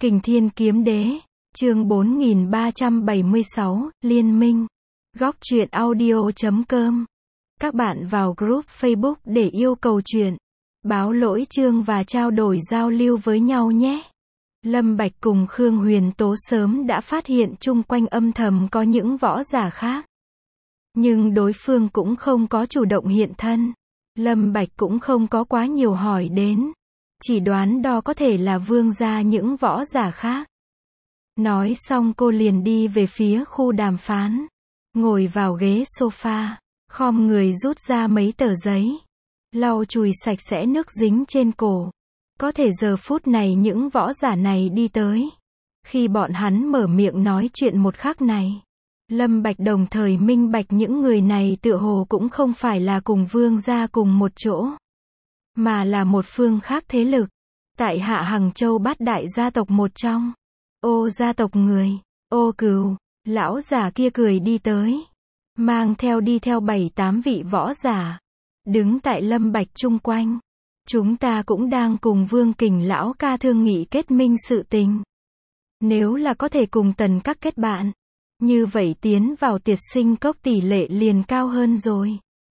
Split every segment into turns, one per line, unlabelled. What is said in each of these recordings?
Kình Thiên Kiếm Đế, chương 4376, Liên minh. Góc truyện audio.com. Các bạn vào group Facebook để yêu cầu truyện, báo lỗi chương và trao đổi giao lưu với nhau nhé. Lâm Bạch cùng Khương Huyền Tố sớm đã phát hiện chung quanh âm thầm có những võ giả khác. Nhưng đối phương cũng không có chủ động hiện thân. Lâm Bạch cũng không có quá nhiều hỏi đến. Chỉ đoán đó có thể là vương gia những võ giả khác. Nói xong cô liền đi về phía khu đàm phán. Ngồi vào ghế sofa, khom người rút ra mấy tờ giấy. Lau chùi sạch sẽ nước dính trên cổ. Có thể giờ phút này những võ giả này đi tới. Khi bọn hắn mở miệng nói chuyện một khắc này, Lâm Bạch đồng thời minh bạch những người này tựa hồ cũng không phải là cùng vương gia cùng một chỗ, mà là một phương khác thế lực. Tại Hạ Hằng Châu Bát đại gia tộc một trong. Ô gia tộc người, Ô Cừu, lão giả kia cười đi tới. Mang theo đi theo 7-8 vị võ giả. Đứng tại Lâm Bạch chung quanh. Chúng ta cũng đang cùng Vương Kình lão ca thương nghị kết minh sự tình. Nếu là có thể cùng Tần các kết bạn, như vậy tiến vào Tiệt Sinh Cốc tỷ lệ liền cao hơn rồi.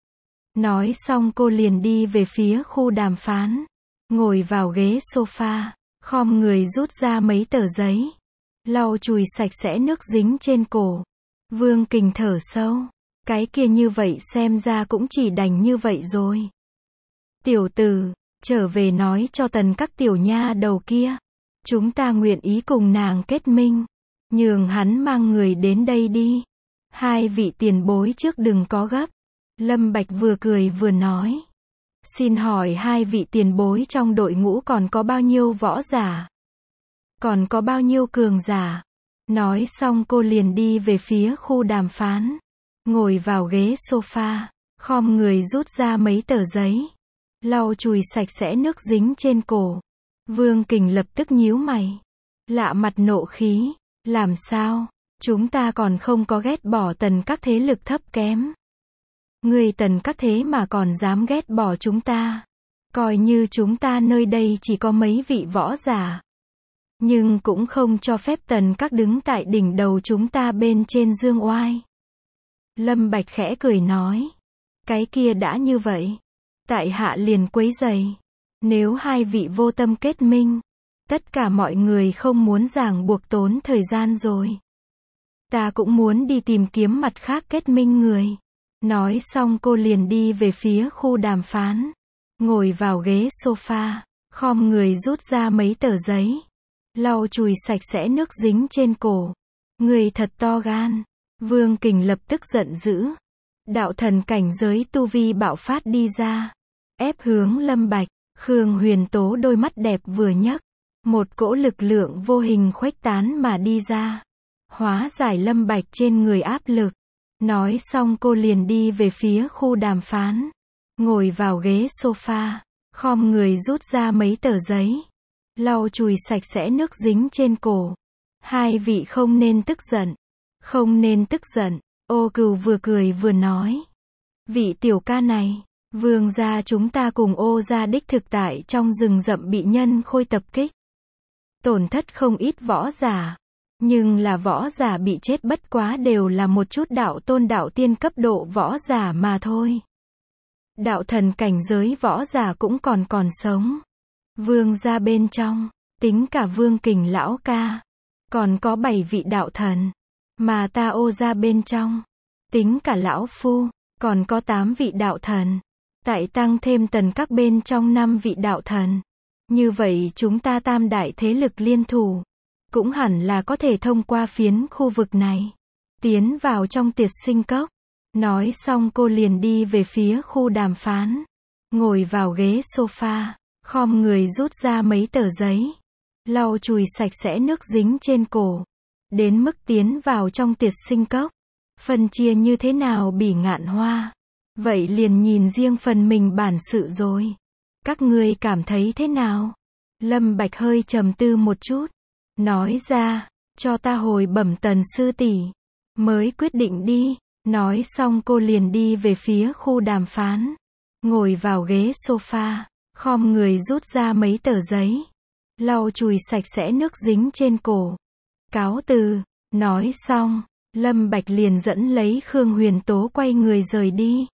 Nói xong cô liền đi về phía khu đàm phán. Ngồi vào ghế sofa, khom người rút ra mấy tờ giấy. Lau chùi sạch sẽ nước dính trên cổ. Vương Kình thở sâu. Cái kia như vậy xem ra cũng chỉ đành như vậy rồi. Tiểu tử, trở về nói cho Tần các tiểu nha đầu kia. Chúng ta nguyện ý cùng nàng kết minh. Nhường hắn mang người đến đây đi. Hai vị tiền bối trước đừng có gấp. Lâm Bạch vừa cười vừa nói. Xin hỏi hai vị tiền bối trong đội ngũ còn có bao nhiêu võ giả? Còn có bao nhiêu cường giả? Nói xong cô liền đi về phía khu đàm phán. Ngồi vào ghế sofa, khom người rút ra mấy tờ giấy. Lau chùi sạch sẽ nước dính trên cổ. Vương Kình lập tức nhíu mày. Lạ mặt nộ khí. Làm sao? Chúng ta còn không có ghét bỏ Tần các thế lực thấp kém. Người Tần các thế mà còn dám ghét bỏ chúng ta. Coi như chúng ta nơi đây chỉ có mấy vị võ giả. Nhưng cũng không cho phép Tần các đứng tại đỉnh đầu chúng ta bên trên dương oai. Lâm Bạch khẽ cười nói. Cái kia đã như vậy. Tại hạ liền quấy rầy. Nếu hai vị vô tâm kết minh, tất cả mọi người không muốn ràng buộc tốn thời gian rồi. Ta cũng muốn đi tìm kiếm mặt khác kết minh người. Nói xong cô liền đi về phía khu đàm phán. Ngồi vào ghế sofa, khom người rút ra mấy tờ giấy. Lau chùi sạch sẽ nước dính trên cổ. Người thật to gan. Vương Kình lập tức giận dữ. Đạo thần cảnh giới tu vi bạo phát đi ra. Ép hướng Lâm Bạch. Khương Huyền Tố đôi mắt đẹp vừa nhấc. Một cỗ lực lượng vô hình khuếch tán mà đi ra. Hóa giải Lâm Bạch trên người áp lực. Nói xong cô liền đi về phía khu đàm phán. Ngồi vào ghế sofa, khom người rút ra mấy tờ giấy. Lau chùi sạch sẽ nước dính trên cổ. Hai vị không nên tức giận. Không nên tức giận. Ô Cừu vừa cười vừa nói. Vị tiểu ca này, vương gia chúng ta cùng Ô gia đích thực tại trong rừng rậm bị nhân khôi tập kích. Tổn thất không ít võ giả. Nhưng là võ giả bị chết bất quá đều là một chút đạo tôn đạo tiên cấp độ võ giả mà thôi. Đạo thần cảnh giới võ giả cũng còn sống. Vương gia bên trong, tính cả Vương Kình lão ca, còn có 7 vị đạo thần. Mà ta Ô gia bên trong, tính cả lão phu, còn có 8 vị đạo thần. Tại tăng thêm Tần các bên trong 5 vị đạo thần. Như vậy chúng ta tam đại thế lực liên thủ, cũng hẳn là có thể thông qua phiến khu vực này, tiến vào trong Tiệt Sinh Cốc. Nói xong cô liền đi về phía khu đàm phán. Ngồi vào ghế sofa, khom người rút ra mấy tờ giấy. Lau chùi sạch sẽ nước dính trên cổ. Đến mức tiến vào trong Tiệt Sinh Cốc. Phân chia như thế nào Bỉ Ngạn Hoa. Vậy liền nhìn riêng phần mình bản sự rồi. Các ngươi cảm thấy thế nào? Lâm Bạch hơi trầm tư một chút. Nói ra, cho ta hồi bẩm Tần sư tỷ, mới quyết định đi. Nói xong cô liền đi về phía khu đàm phán. Ngồi vào ghế sofa, khom người rút ra mấy tờ giấy. lau chùi sạch sẽ nước dính trên cổ. Cáo từ. Nói xong, Lâm Bạch liền dẫn lấy Khương Huyền Tố quay người rời đi.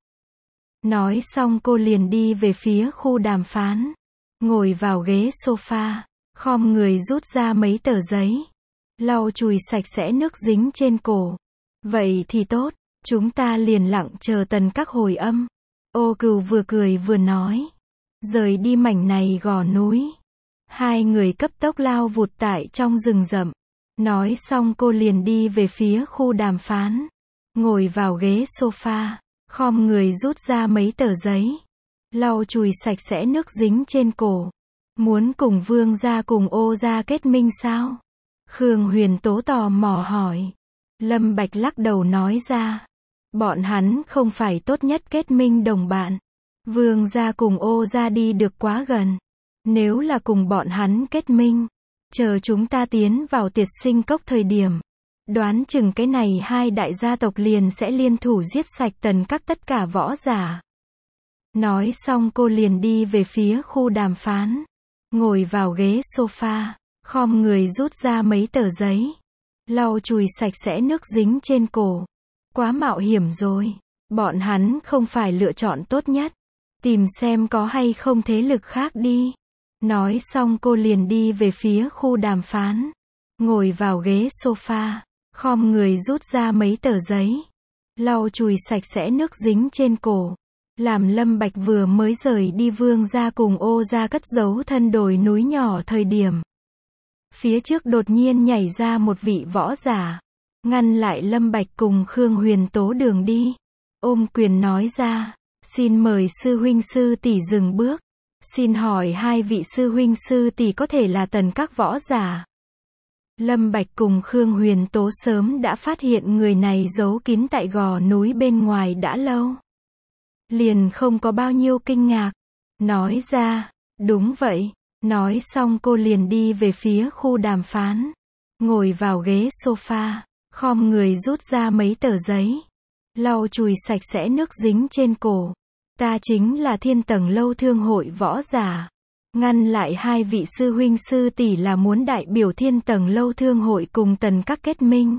Nói xong cô liền đi về phía khu đàm phán. Ngồi vào ghế sofa, khom người rút ra mấy tờ giấy. Lau chùi sạch sẽ nước dính trên cổ. Vậy thì tốt, chúng ta liền lặng chờ Tần Các hồi âm. Ô Cừu vừa cười vừa nói. Rời đi mảnh này gò núi. Hai người cấp tốc lao vụt tại trong rừng rậm. Nói xong cô liền đi về phía khu đàm phán. Ngồi vào ghế sofa, khom người rút ra mấy tờ giấy. Lau chùi sạch sẽ nước dính trên cổ. Muốn cùng Vương gia cùng Ô gia kết minh sao? Khương Huyền Tố tò mò hỏi. Lâm Bạch lắc đầu nói ra. Bọn hắn không phải tốt nhất kết minh đồng bạn. Vương gia cùng Ô gia đi được quá gần. Nếu là cùng bọn hắn kết minh, chờ chúng ta tiến vào Tiệt Sinh Cốc thời điểm, đoán chừng cái này hai đại gia tộc liền sẽ liên thủ giết sạch Tần Các tất cả võ giả. Nói xong cô liền đi về phía khu đàm phán. Ngồi vào ghế sofa, khom người rút ra mấy tờ giấy. Lau chùi sạch sẽ nước dính trên cổ. Quá mạo hiểm rồi. Bọn hắn không phải lựa chọn tốt nhất. Tìm xem có hay không thế lực khác đi. Nói xong cô liền đi về phía khu đàm phán. Ngồi vào ghế sofa, khom người rút ra mấy tờ giấy. Lau chùi sạch sẽ nước dính trên cổ. Làm Lâm Bạch vừa mới rời đi Vương gia cùng Ô gia cất giấu thân đồi núi nhỏ thời điểm. Phía trước đột nhiên nhảy ra một vị võ giả. Ngăn lại Lâm Bạch cùng Khương Huyền Tố đường đi. Ôm quyền nói ra. Xin mời sư huynh sư tỷ dừng bước. Xin hỏi hai vị sư huynh sư tỷ có thể là Tần Các võ giả? Lâm Bạch cùng Khương Huyền Tố sớm đã phát hiện người này giấu kín tại gò núi bên ngoài đã lâu. Liền không có bao nhiêu kinh ngạc. Nói ra, đúng vậy. Nói xong cô liền đi về phía khu đàm phán. Ngồi vào ghế sofa, khom người rút ra mấy tờ giấy. Lau chùi sạch sẽ nước dính trên cổ. Ta chính là Thiên Tầng Lâu Thương hội võ giả. Ngăn lại hai vị sư huynh sư tỷ là muốn đại biểu Thiên Tầng Lâu Thương hội cùng Tần Các kết minh.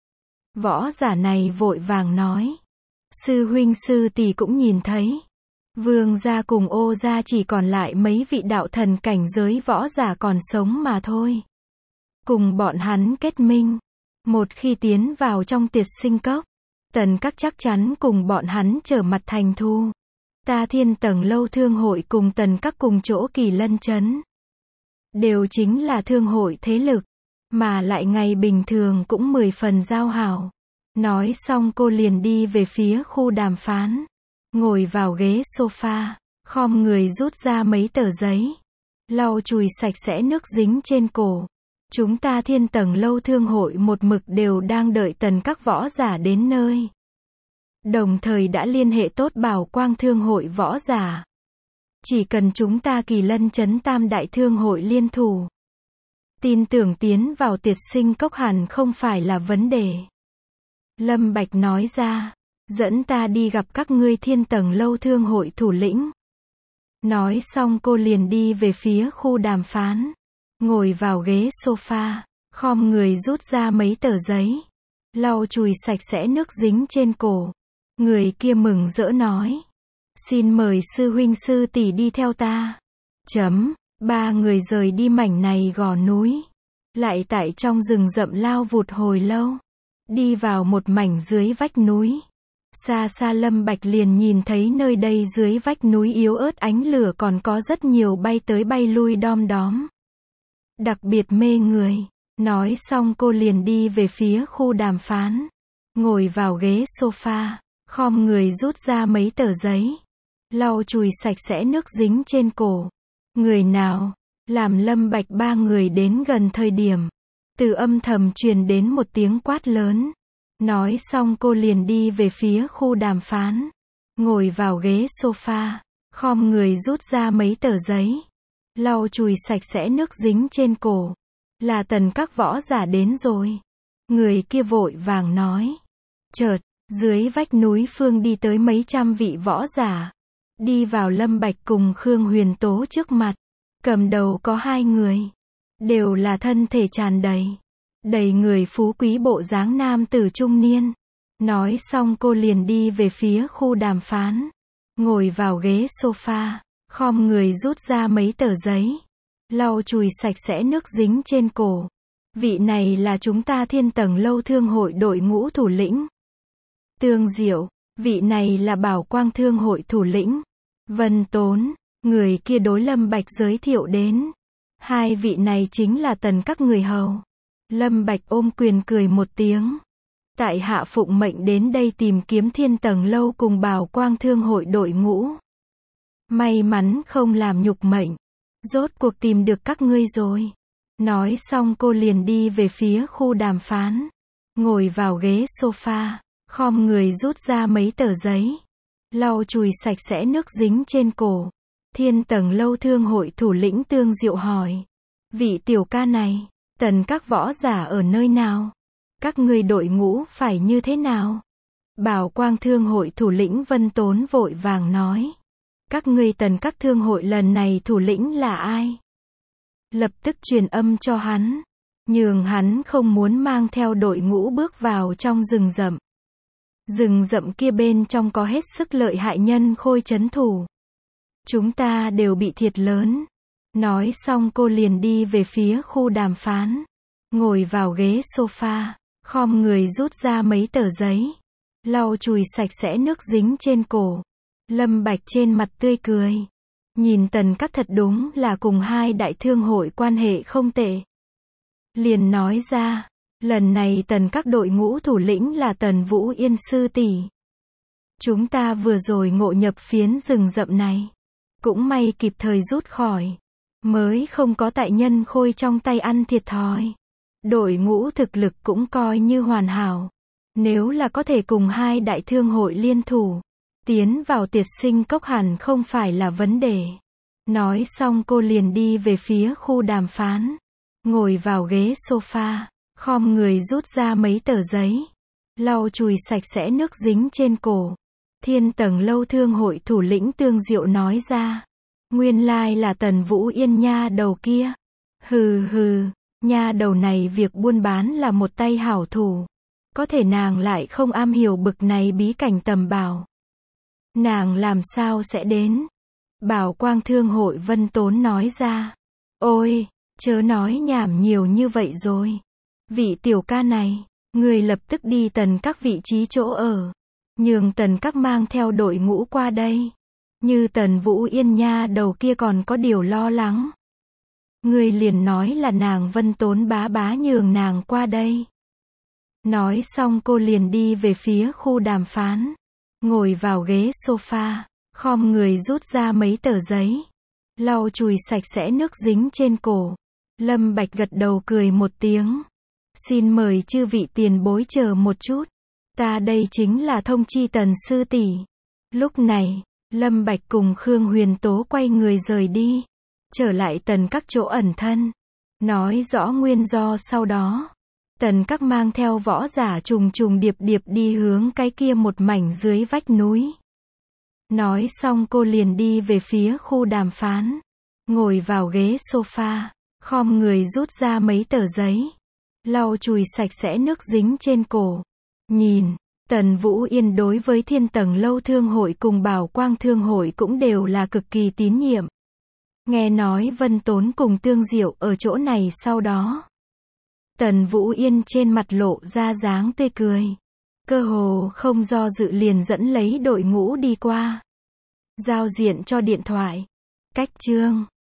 Võ giả này vội vàng nói. Sư huynh sư tỷ cũng nhìn thấy. Vương gia cùng Ô gia chỉ còn lại mấy vị đạo thần cảnh giới võ giả còn sống mà thôi. Cùng bọn hắn kết minh. Một khi tiến vào trong Tiệt Sinh Cốc, Tần Các chắc chắn cùng bọn hắn trở mặt thành thù. Ta Thiên Tầng Lâu Thương hội cùng Tần Các cùng chỗ Kỳ Lân Trấn. Đều chính là thương hội thế lực. Mà lại ngày bình thường cũng 10 phần giao hảo. Nói xong cô liền đi về phía khu đàm phán. Ngồi vào ghế sofa, khom người rút ra mấy tờ giấy. Lau chùi sạch sẽ nước dính trên cổ. Chúng ta Thiên Tầng Lâu Thương hội một mực đều đang đợi Tần Các võ giả đến nơi. Đồng thời đã liên hệ tốt Bảo Quang Thương hội võ giả. Chỉ cần chúng ta Kỳ Lân Trấn Tam Đại Thương hội liên thủ. Tin tưởng tiến vào Tiệt Sinh Cốc hẳn không phải là vấn đề. Lâm Bạch nói ra. Dẫn ta đi gặp các ngươi Thiên Tầng Lâu Thương hội thủ lĩnh. Nói xong cô liền đi về phía khu đàm phán. Ngồi vào ghế sofa, khom người rút ra mấy tờ giấy. Lau chùi sạch sẽ nước dính trên cổ. Người kia mừng rỡ nói. Xin mời sư huynh sư tỷ đi theo ta. Ba người rời đi mảnh này gò núi. Lại tại trong rừng rậm lao vụt hồi lâu. Đi vào một mảnh dưới vách núi. Xa xa Lâm Bạch liền nhìn thấy nơi đây dưới vách núi yếu ớt ánh lửa còn có rất nhiều bay tới bay lui đom đóm. Đặc biệt mê người. Nói xong cô liền đi về phía khu đàm phán. Ngồi vào ghế sofa, khom người rút ra mấy tờ giấy. Lau chùi sạch sẽ nước dính trên cổ. Người nào? Làm Lâm Bạch ba người đến gần thời điểm. Từ âm thầm truyền đến một tiếng quát lớn. Nói xong cô liền đi về phía khu đàm phán. Ngồi vào ghế sofa, khom người rút ra mấy tờ giấy. Lau chùi sạch sẽ nước dính trên cổ. Là Tần Các võ giả đến rồi. Người kia vội vàng nói. Chợt, dưới vách núi phương đi tới mấy trăm vị võ giả. Đi vào Lâm Bạch cùng Khương Huyền Tố trước mặt. Cầm đầu có hai người. đều là thân thể tràn đầy người phú quý bộ dáng nam tử trung niên. Nói xong cô liền đi về phía khu đàm phán, ngồi vào ghế sofa, khom người rút ra mấy tờ giấy, lau chùi sạch sẽ nước dính trên cổ. Vị này là chúng ta Thiên Tầng Lâu Thương hội đội ngũ thủ lĩnh Tương Diệu, vị này là Bảo Quang Thương hội thủ lĩnh Vân Tốn. Người kia đối Lâm Bạch giới thiệu đến. Hai vị này chính là Tần các người hầu. Lâm Bạch ôm quyền cười một tiếng. Tại hạ phụng mệnh đến đây tìm kiếm Thiên Tầng Lâu cùng Bảo Quang Thương hội đội ngũ. May mắn không làm nhục mệnh. Rốt cuộc tìm được các ngươi rồi. Nói xong cô liền đi về phía khu đàm phán. Ngồi vào ghế sofa, khom người rút ra mấy tờ giấy, lau chùi sạch sẽ nước dính trên cổ. Thiên Tầng Lâu Thương hội thủ lĩnh Tương Diệu hỏi. Vị tiểu ca này, Tần các võ giả ở nơi nào? Các ngươi đội ngũ phải như thế nào? Bảo Quang Thương hội thủ lĩnh Vân Tốn vội vàng nói. Các ngươi Tần các thương hội lần này thủ lĩnh là ai? Lập tức truyền âm cho hắn, nhường hắn không muốn mang theo đội ngũ bước vào trong rừng rậm. Rừng rậm kia bên trong có hết sức lợi hại nhân khôi trấn thủ. Chúng ta đều bị thiệt lớn. Nói xong cô liền đi về phía khu đàm phán, ngồi vào ghế sofa, khom người rút ra mấy tờ giấy, lau chùi sạch sẽ nước dính trên cổ. Lâm Bạch trên mặt tươi cười. Nhìn Tần các thật đúng là cùng hai đại thương hội quan hệ không tệ. Liền nói ra, lần này Tần các đội ngũ thủ lĩnh là Tần Vũ Yên sư tỷ. Chúng ta vừa rồi ngộ nhập phiến rừng rậm này, cũng may kịp thời rút khỏi, mới không có tại nhân khôi trong tay ăn thiệt thòi. Đội ngũ thực lực cũng coi như hoàn hảo. Nếu là có thể cùng hai đại thương hội liên thủ, tiến vào Tiệt Sinh Cốc hẳn không phải là vấn đề. Nói xong cô liền đi về phía khu đàm phán, ngồi vào ghế sofa, khom người rút ra mấy tờ giấy, lau chùi sạch sẽ nước dính trên cổ. Thiên Tầng Lâu Thương hội thủ lĩnh Tương Diệu nói ra. Nguyên lai là Tần Vũ Yên nha đầu kia. Hừ hừ, nha đầu này việc buôn bán là một tay hảo thủ. Có thể nàng lại không am hiểu bực này bí cảnh tầm bảo. Nàng làm sao sẽ đến? Bảo Quang Thương hội Vân Tốn nói ra. Ôi, chớ nói nhảm nhiều như vậy rồi. Vị tiểu ca này, người lập tức đi Tần các vị trí chỗ ở, nhường Tần các mang theo đội ngũ qua đây. Như Tần Vũ Yên nha đầu kia còn có điều lo lắng, người liền nói là nàng Vân Tốn bá bá nhường nàng qua đây. Nói xong cô liền đi về phía khu đàm phán, ngồi vào ghế sofa, khom người rút ra mấy tờ giấy, lau chùi sạch sẽ nước dính trên cổ. Lâm Bạch gật đầu cười một tiếng. Xin mời chư vị tiền bối chờ một chút. Ta đây chính là thông chi Tần sư tỷ. Lúc này, Lâm Bạch cùng Khương Huyền Tố quay người rời đi, trở lại Tần các chỗ ẩn thân, nói rõ nguyên do. Sau đó, Tần các mang theo võ giả trùng trùng điệp điệp đi hướng cái kia một mảnh dưới vách núi. Nói xong cô liền đi về phía khu đàm phán, ngồi vào ghế sofa, khom người rút ra mấy tờ giấy, lau chùi sạch sẽ nước dính trên cổ. Nhìn, Tần Vũ Yên đối với Thiên Tầng Lâu Thương hội cùng Bảo Quang Thương hội cũng đều là cực kỳ tín nhiệm. Nghe nói Vân Tốn cùng Tương Diệu ở chỗ này sau đó, Tần Vũ Yên trên mặt lộ ra dáng tươi cười, cơ hồ không do dự liền dẫn lấy đội ngũ đi qua. Giao diện cho điện thoại. Cách chương